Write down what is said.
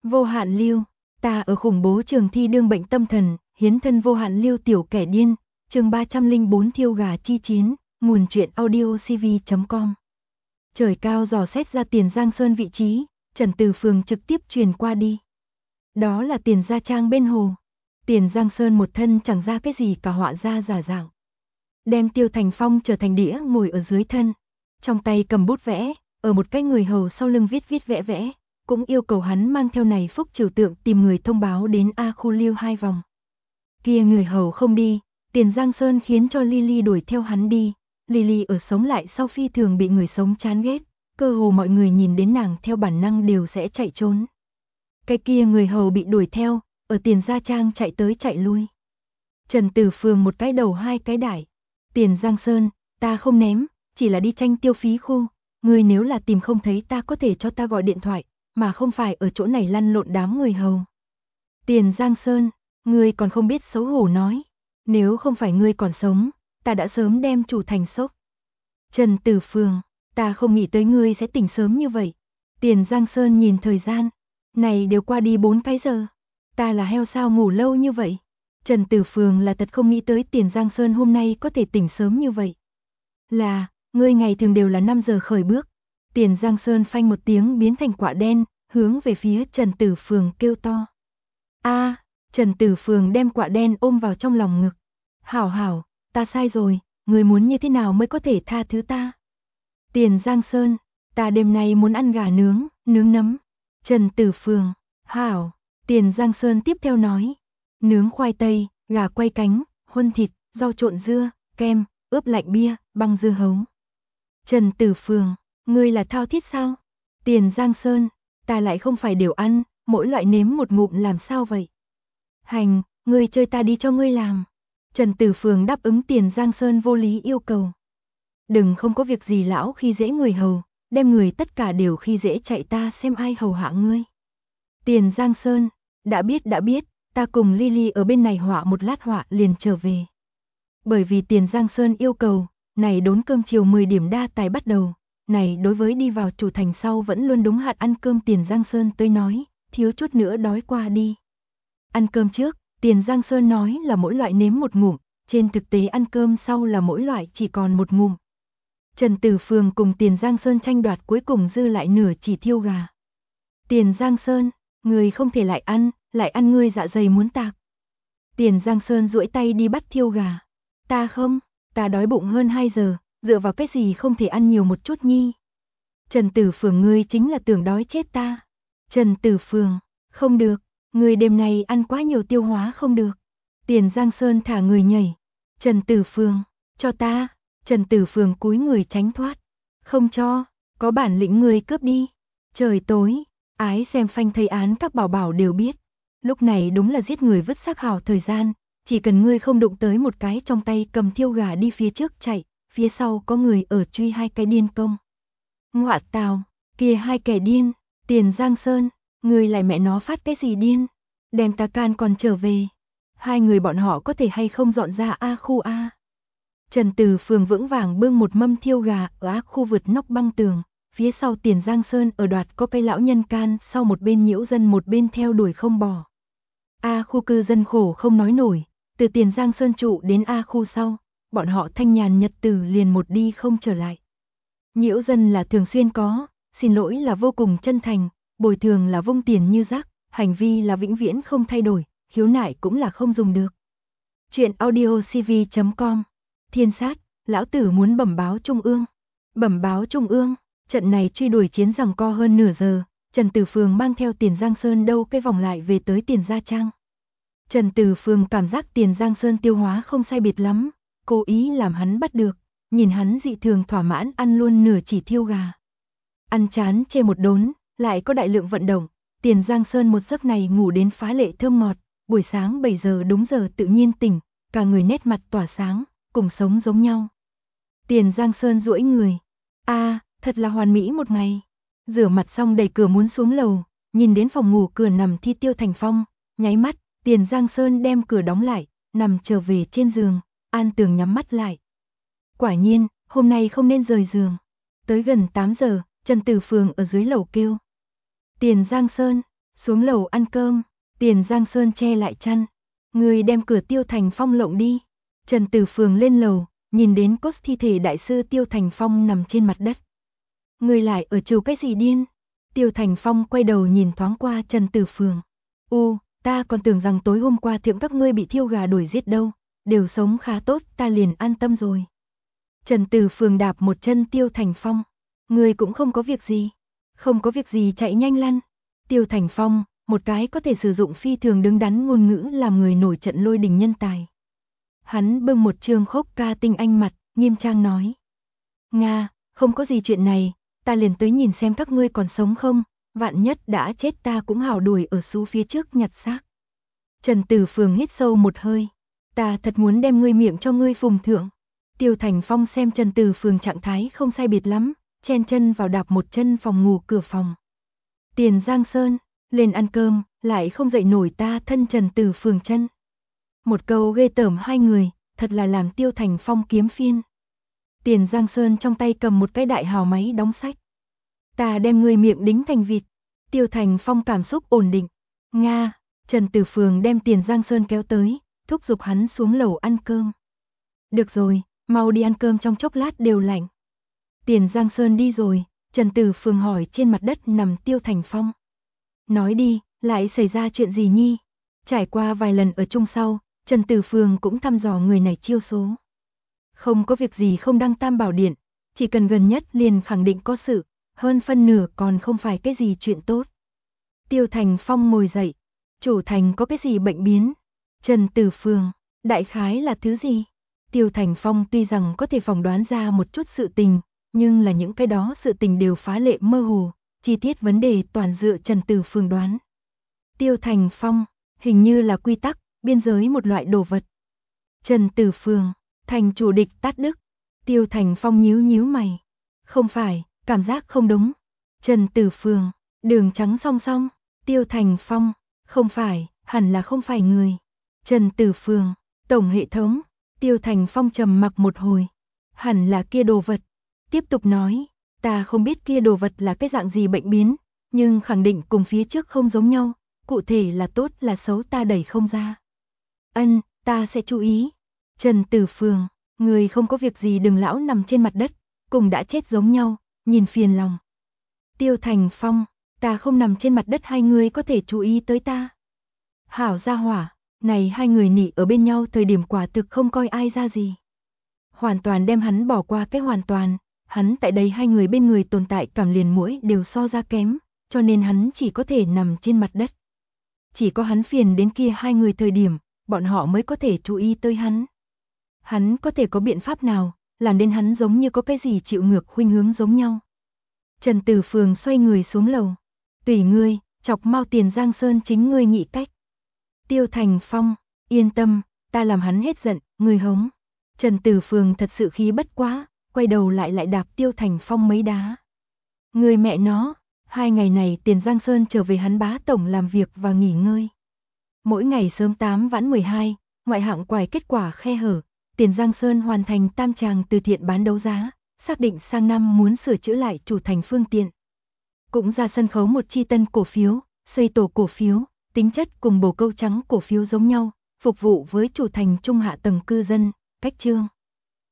Vô hạn lưu, ta ở khủng bố trường thi đương bệnh tâm thần, hiến thân vô hạn lưu tiểu kẻ điên, chương 304 thiêu gà chi chiến, nguồn truyện audio cv.com. Trời cao dò xét ra Tiền Giang Sơn vị trí, Trần Từ Phường trực tiếp truyền qua đi. Đó là Tiền Gia Trang bên hồ. Tiền Giang Sơn một thân chẳng ra cái gì cả họa ra giả dạng. Đem Tiêu Thành Phong trở thành đĩa ngồi ở dưới thân, trong tay cầm bút vẽ, ở một cái người hầu sau lưng viết vẽ vẽ, cũng yêu cầu hắn mang theo này phúc trừu tượng tìm người thông báo đến A khu lưu 2 vòng. Kia người hầu không đi, Tiền Giang Sơn khiến cho Lily đuổi theo hắn đi. Lily ở sống lại sau phi thường bị người sống chán ghét, cơ hồ mọi người nhìn đến nàng theo bản năng đều sẽ chạy trốn. Cái kia người hầu bị đuổi theo, ở Tiền Gia Trang chạy tới chạy lui. Trần Từ Phường một cái đầu hai cái đải. Tiền Giang Sơn, ta không ném, chỉ là đi tranh tiêu phí khu. Ngươi nếu là tìm không thấy ta có thể cho ta gọi điện thoại, mà không phải ở chỗ này lăn lộn đám người hầu. Tiền Giang Sơn, ngươi còn không biết xấu hổ nói. Nếu không phải ngươi còn sống, ta đã sớm đem chủ thành sốc. Trần Từ Phường, ta không nghĩ tới ngươi sẽ tỉnh sớm như vậy. Tiền Giang Sơn nhìn thời gian, này đều qua đi 4 cái giờ. Ta là heo sao ngủ lâu như vậy? Trần Từ Phường là thật không nghĩ tới Tiền Giang Sơn hôm nay có thể tỉnh sớm như vậy. Là, ngươi ngày thường đều là 5 giờ khởi bước. Tiền Giang Sơn phanh một tiếng biến thành quả đen, hướng về phía Trần Từ Phường kêu to. A, Trần Từ Phường đem quả đen ôm vào trong lòng ngực. Hảo hảo, ta sai rồi, ngươi muốn như thế nào mới có thể tha thứ ta? Tiền Giang Sơn, ta đêm nay muốn ăn gà nướng, nướng nấm. Trần Từ Phường, hảo. Tiền Giang Sơn tiếp theo nói. Nướng khoai tây, gà quay cánh, huân thịt, rau trộn dưa, kem, ướp lạnh bia, băng dưa hấu. Trần Từ Phường, ngươi là thao thiết sao? Tiền Giang Sơn, ta lại không phải đều ăn, mỗi loại nếm một ngụm làm sao vậy? Hành, ngươi chơi ta đi cho ngươi làm. Trần Từ Phường đáp ứng Tiền Giang Sơn vô lý yêu cầu. Đừng không có việc gì lão khi dễ người hầu, đem người tất cả đều khi dễ chạy ta xem ai hầu hạ ngươi. Tiền Giang Sơn, đã biết, ta cùng Lily ở bên này họa một lát họa liền trở về. Bởi vì Tiền Giang Sơn yêu cầu, này đốn cơm chiều 10 điểm đa tài bắt đầu, này đối với đi vào chủ thành sau vẫn luôn đúng hạn ăn cơm Tiền Giang Sơn tới nói, thiếu chút nữa đói qua đi. Ăn cơm trước, Tiền Giang Sơn nói là mỗi loại nếm một ngụm, trên thực tế ăn cơm sau là mỗi loại chỉ còn một ngụm. Trần Từ Phường cùng Tiền Giang Sơn tranh đoạt cuối cùng dư lại nửa chỉ thiêu gà. Tiền Giang Sơn, người không thể lại ăn ngươi dạ dày muốn tạc. Tiền Giang Sơn duỗi tay đi bắt thiêu gà. Ta không, ta đói bụng hơn 2 giờ, dựa vào cái gì không thể ăn nhiều một chút nhi. Trần Từ Phường ngươi chính là tưởng đói chết ta. Trần Từ Phường, không được, ngươi đêm nay ăn quá nhiều tiêu hóa không được. Tiền Giang Sơn thả người nhảy. Trần Từ Phường, cho ta. Trần Từ Phường cúi người tránh thoát. Không cho, có bản lĩnh người cướp đi. Trời tối, ái xem phanh thấy án các bảo bảo đều biết. Lúc này đúng là giết người vứt xác hảo thời gian, chỉ cần ngươi không đụng tới một cái trong tay cầm thiêu gà đi phía trước chạy, phía sau có người ở truy hai cái điên công. Ngọa tào, kia hai kẻ điên, Tiền Giang Sơn, ngươi lại mẹ nó phát cái gì điên, đem ta can còn trở về. Hai người bọn họ có thể hay không dọn ra A khu A. Trần Từ Phường vững vàng bưng một mâm thiêu gà ở A khu vượt nóc băng tường. Phía sau Tiền Giang Sơn ở đoạt có cây lão nhân can sau một bên nhiễu dân một bên theo đuổi không bỏ. A khu cư dân khổ không nói nổi, từ Tiền Giang Sơn trụ đến A khu sau, bọn họ thanh nhàn nhật tử liền một đi không trở lại. Nhiễu dân là thường xuyên có, xin lỗi là vô cùng chân thành, bồi thường là vung tiền như rác, hành vi là vĩnh viễn không thay đổi, khiếu nại cũng là không dùng được. Chuyện audio cv.com. Thiên sát, lão tử muốn bẩm báo Trung ương. Bẩm báo Trung ương. Trận này truy đuổi chiến giằng co hơn nửa giờ, Trần Từ Phường mang theo Tiền Giang Sơn đâu cái vòng lại về tới Tiền Gia Trang. Trần Từ Phường cảm giác Tiền Giang Sơn tiêu hóa không sai biệt lắm, cố ý làm hắn bắt được, nhìn hắn dị thường thỏa mãn ăn luôn nửa chỉ thiêu gà. Ăn chán chê một đốn, lại có đại lượng vận động, Tiền Giang Sơn một giấc này ngủ đến phá lệ thơm ngọt, buổi sáng 7 giờ đúng giờ tự nhiên tỉnh, cả người nét mặt tỏa sáng, cùng sống giống nhau. Tiền Giang Sơn duỗi người. Thật là hoàn mỹ một ngày. Rửa mặt xong đẩy cửa muốn xuống lầu, nhìn đến phòng ngủ cửa nằm thi Tiêu Thành Phong, nháy mắt, Tiền Giang Sơn đem cửa đóng lại, nằm trở về trên giường, An Tường nhắm mắt lại. Quả nhiên, hôm nay không nên rời giường. Tới gần 8 giờ, Trần Từ Phường ở dưới lầu kêu. Tiền Giang Sơn, Xuống lầu ăn cơm, Tiền Giang Sơn che lại chăn. Người đem cửa Tiêu Thành Phong lộng đi. Trần Tử Phường lên lầu, nhìn đến cốt thi thể đại sư Tiêu Thành Phong nằm trên mặt đất. Người lại ở trù cái gì điên? Tiêu Thành Phong quay đầu nhìn thoáng qua Trần Tử Phường. Ta còn tưởng rằng tối hôm qua thượng các ngươi bị thiêu gà đuổi giết đâu, đều sống khá tốt, ta liền an tâm rồi. Trần Tử Phường đạp một chân Tiêu Thành Phong. Người cũng không có việc gì. Không có việc gì chạy nhanh lăn. Tiêu Thành Phong, một cái có thể sử dụng phi thường đứng đắn ngôn ngữ làm người nổi trận lôi đình nhân tài. Hắn bưng một trương khốc ca tinh anh mặt, nghiêm trang nói. Nga, không có gì chuyện này, ta liền tới nhìn xem các ngươi còn sống không, vạn nhất đã chết ta cũng hào đuổi ở xú phía trước nhặt xác. Trần Tử Phường hít sâu một hơi. Ta thật muốn đem ngươi miệng cho ngươi phùng thượng. Tiêu Thành Phong xem Trần Tử Phường trạng thái không sai biệt lắm, chen chân vào đạp một chân phòng ngủ cửa phòng. Tiền Giang Sơn, lên ăn cơm, lại không dậy nổi ta thân Trần Tử Phường chân. Một câu ghê tởm hai người, thật là làm Tiêu Thành Phong kiếm phiên. Tiền Giang Sơn trong tay cầm một cái đại hào máy đóng sách. Ta đem ngươi miệng đính thành vịt. Tiêu Thành Phong cảm xúc ổn định. Nga, Trần Tử Phường đem Tiền Giang Sơn kéo tới, thúc giục hắn xuống lầu ăn cơm. Được rồi, mau đi ăn cơm trong chốc lát đều lạnh. Tiền Giang Sơn đi rồi, Trần Tử Phường hỏi trên mặt đất nằm Tiêu Thành Phong. Nói đi, lại xảy ra chuyện gì nhi? Trải qua vài lần ở chung sau, Trần Tử Phường cũng thăm dò người này chiêu số. Không có việc gì không đăng Tam Bảo Điện, chỉ cần gần nhất liền khẳng định có sự, hơn phân nửa còn không phải cái gì chuyện tốt. Tiêu Thành Phong ngồi dậy, chủ thành có cái gì bệnh biến? Trần Tử Phường, đại khái là thứ gì? Tiêu Thành Phong tuy rằng có thể phỏng đoán ra một chút sự tình, nhưng là những cái đó sự tình đều phá lệ mơ hồ, chi tiết vấn đề toàn dựa Trần Tử Phường đoán. Tiêu Thành Phong, hình như là quy tắc, biên giới một loại đồ vật. Trần Tử Phường, thành chủ địch tát đức. Tiêu Thành Phong nhíu nhíu mày. Không phải, cảm giác không đúng. Trần Tử Phường, đường trắng song song. Tiêu Thành Phong, không phải, hẳn là không phải người. Trần Tử Phường, tổng hệ thống. Tiêu Thành Phong trầm mặc một hồi. Hẳn là kia đồ vật. Tiếp tục nói, ta không biết kia đồ vật là cái dạng gì bệnh biến, nhưng khẳng định cùng phía trước không giống nhau, cụ thể là tốt là xấu ta đẩy không ra. Ta sẽ chú ý. Trần Tử Phường, người không có việc gì đừng lão nằm trên mặt đất, cùng đã chết giống nhau, nhìn phiền lòng. Tiêu Thành Phong, ta không nằm trên mặt đất hai người có thể chú ý tới ta. Hảo gia hỏa, này hai người nị ở bên nhau thời điểm quả thực không coi ai ra gì. Hoàn toàn đem hắn bỏ qua cái hoàn toàn, hắn tại đây hai người bên người tồn tại cảm liền mũi đều so ra kém, cho nên hắn chỉ có thể nằm trên mặt đất. Chỉ có hắn phiền đến kia hai người thời điểm, bọn họ mới có thể chú ý tới hắn. Hắn có thể có biện pháp nào, làm đến hắn giống như có cái gì chịu ngược khuynh hướng giống nhau. Trần Tử Phường xoay người xuống lầu. Tùy ngươi, chọc mau Tiền Giang Sơn chính ngươi nghĩ cách. Tiêu Thành Phong, yên tâm, ta làm hắn hết giận, ngươi hống. Trần Tử Phường thật sự khí bất quá, quay đầu lại đạp Tiêu Thành Phong mấy đá. Người mẹ nó, 2 ngày này Tiền Giang Sơn trở về hắn bá tổng làm việc và nghỉ ngơi. Mỗi ngày sớm 8 vãn 12, ngoại hạng quải kết quả khe hở, Tiền Giang Sơn hoàn thành tam tràng từ thiện bán đấu giá, xác định sang năm muốn sửa chữa lại chủ thành phương tiện. Cũng ra sân khấu một chi tân cổ phiếu, xây tổ cổ phiếu, tính chất cùng bồ câu trắng cổ phiếu giống nhau, phục vụ với chủ thành trung hạ tầng cư dân, cách chương.